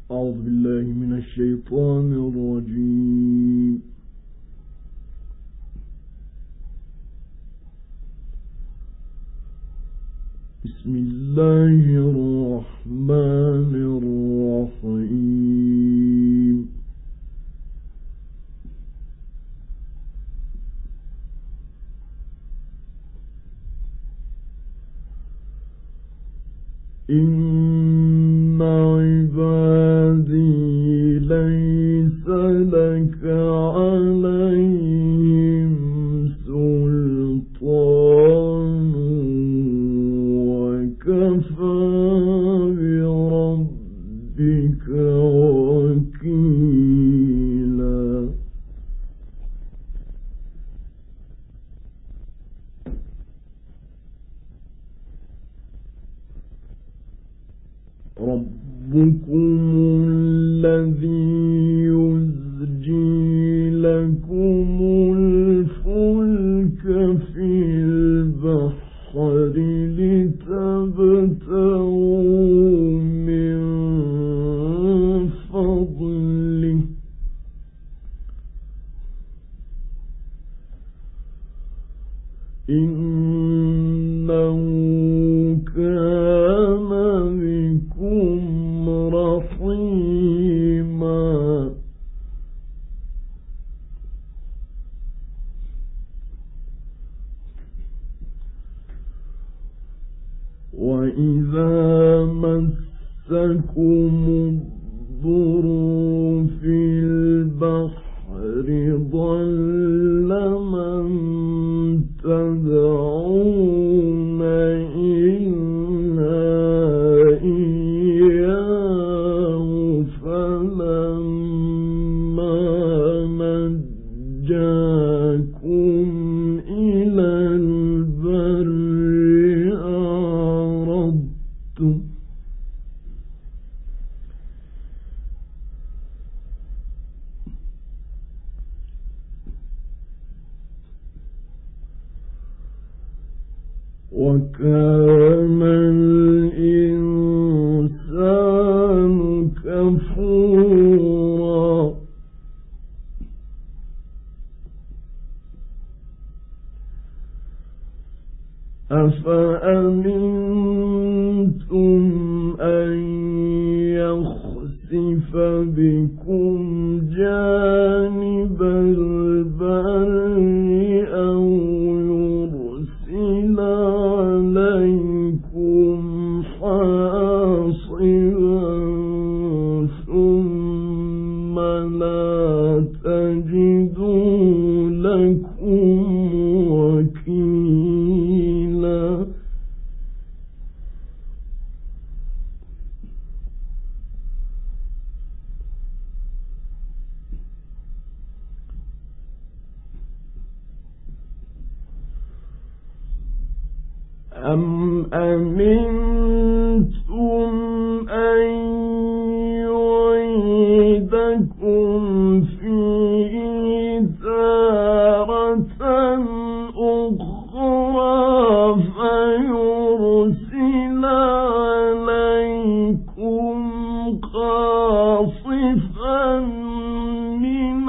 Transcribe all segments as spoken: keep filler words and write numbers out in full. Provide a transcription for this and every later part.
أعوذ بالله من الشيطان الرجيم. بسم الله الرحمن الرحيم. إن عبادي ليس لك عليهم سلطان وكفى بربك وكيلا. ربكم الذي يزجي لكم الفلك في البحر لتبتغوا من فضله إنه كان بكم رحيما. وإذا مسكم الضر في البحر ضل من تدعون إلا إياه فلما نجاكم إلى البر أعرضتم وكان الإنسان كفورا. أفأمنتم أن يخسف بكم جانب البر أو يرسل عليكم حاصبا ثم لا تجدوا لكم وكيلا. أم أمنتم أن يعيدكم فيه تارة أخرى فيرسل عليكم قاصفا من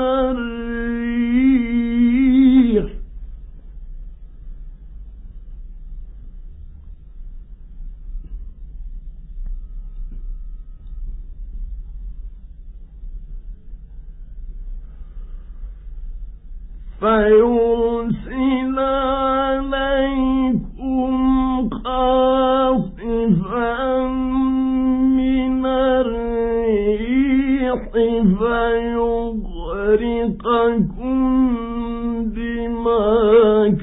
الريح فيرسل عليكم قاصفا من الريح فيغرقكم بما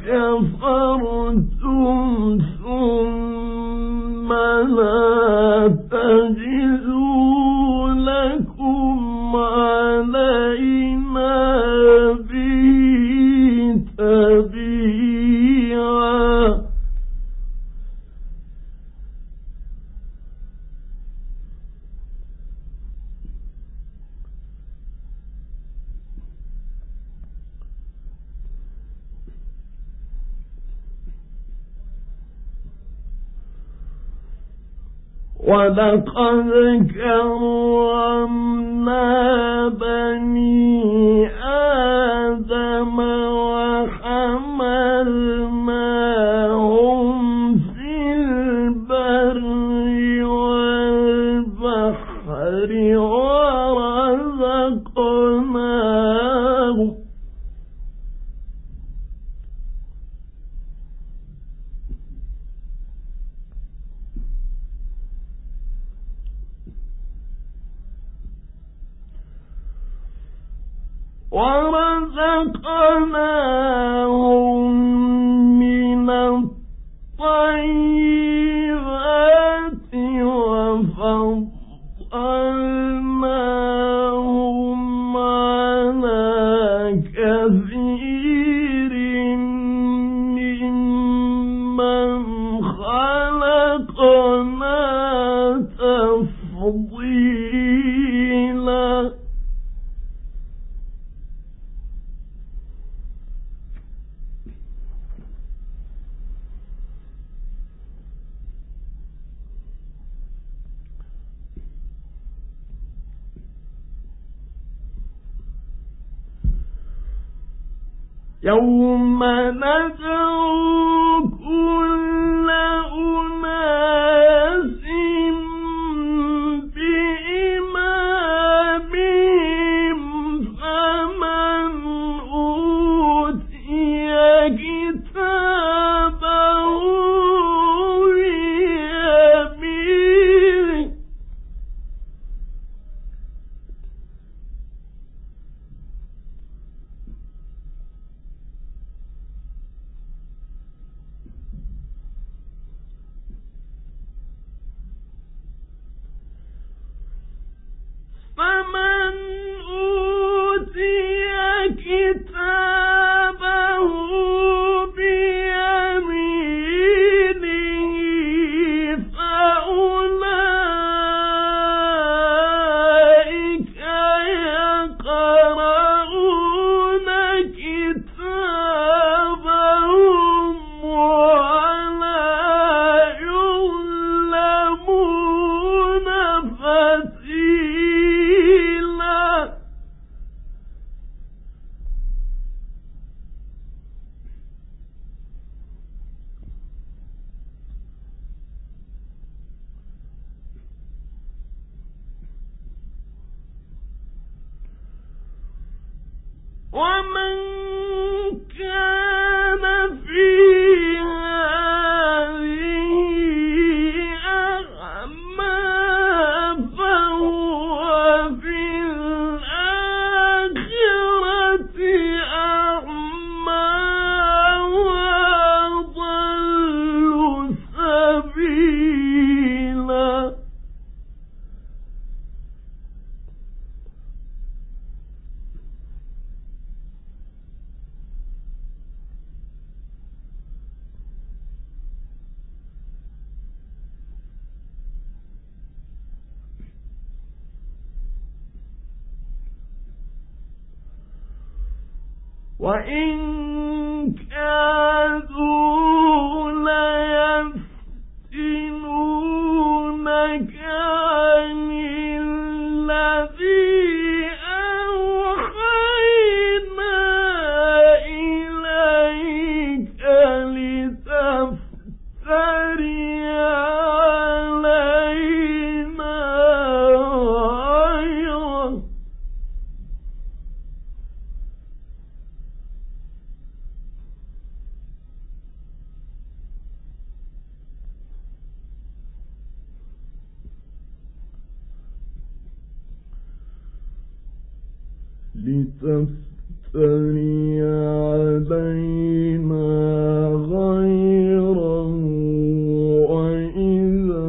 كفرتم ثم لا تجدوا لكم علينا تبيعا. ولقد كرمنا بني آدم وحملناهم في البر والبحر ورزقناهم ورزقناهم من الطيبات وفضلناهم على كثير ممن خلقنا تفضيلا. يوم ندعو كل أناس بإمامهم فمن أوتي كتابه بيمينه فمن أوتي كتابه بيمينه فأولئك يقرؤون كتابهم ولا يظلمون فتيلا. ومن كان في هذه أعمى فهو في الآخرة أعمى وأضل سبيلا. وإن كادوا ليفتنونك عن الذي أوحينا إليك لتفتري علينا غيره لتفتري علينا غيره وإذا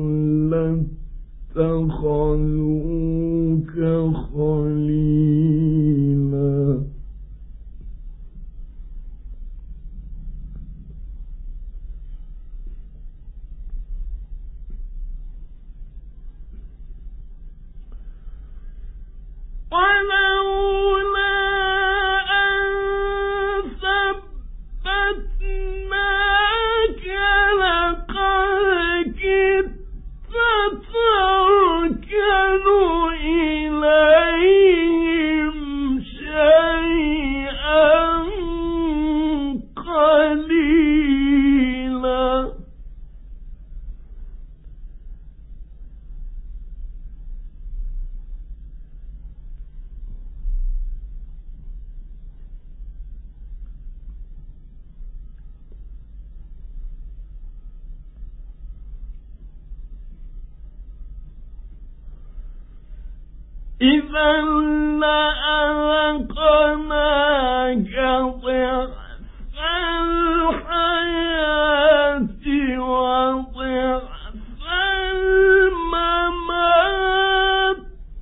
لاتخذوك خليلا. ولولا أن ثبتناك لقد كدت سكنوا إليهم شيئا قليلا إذا لأذقناك ضعف الحياة وضعف الممات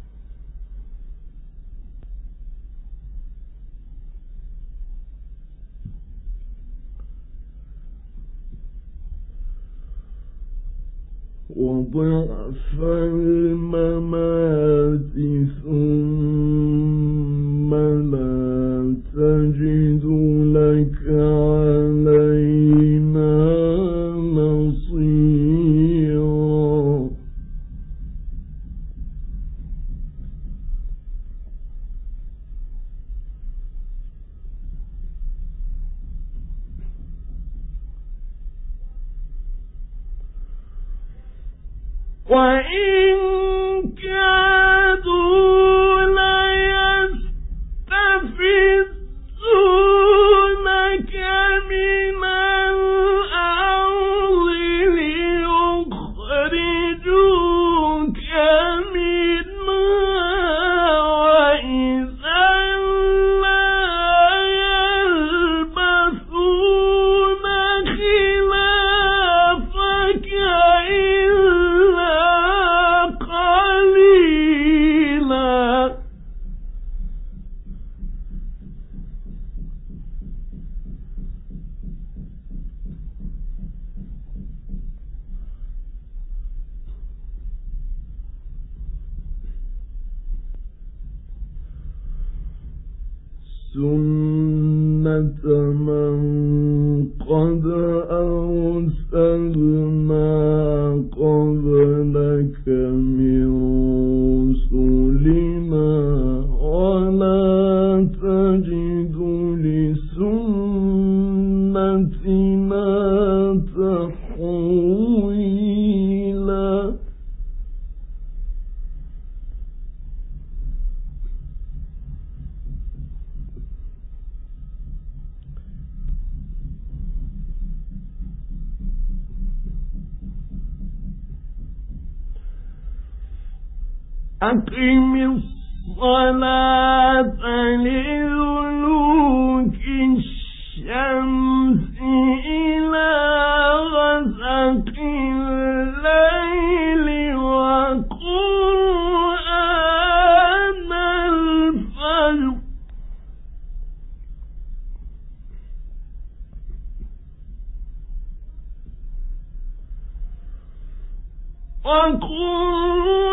وضعف الممات ثم لا تجد لك علينا نصيرا وإن كادوا ليستفزونك من الأرض ليخرجوك منها وإذا لا يلبثون خلافك سنة من قد أرسلنا قبلك من رسلنا ولا تجد لسنتنا تحويلا أقم الصلاة لدلوك الشمس إلى غسق الليل وقرآن الفجر وقرآن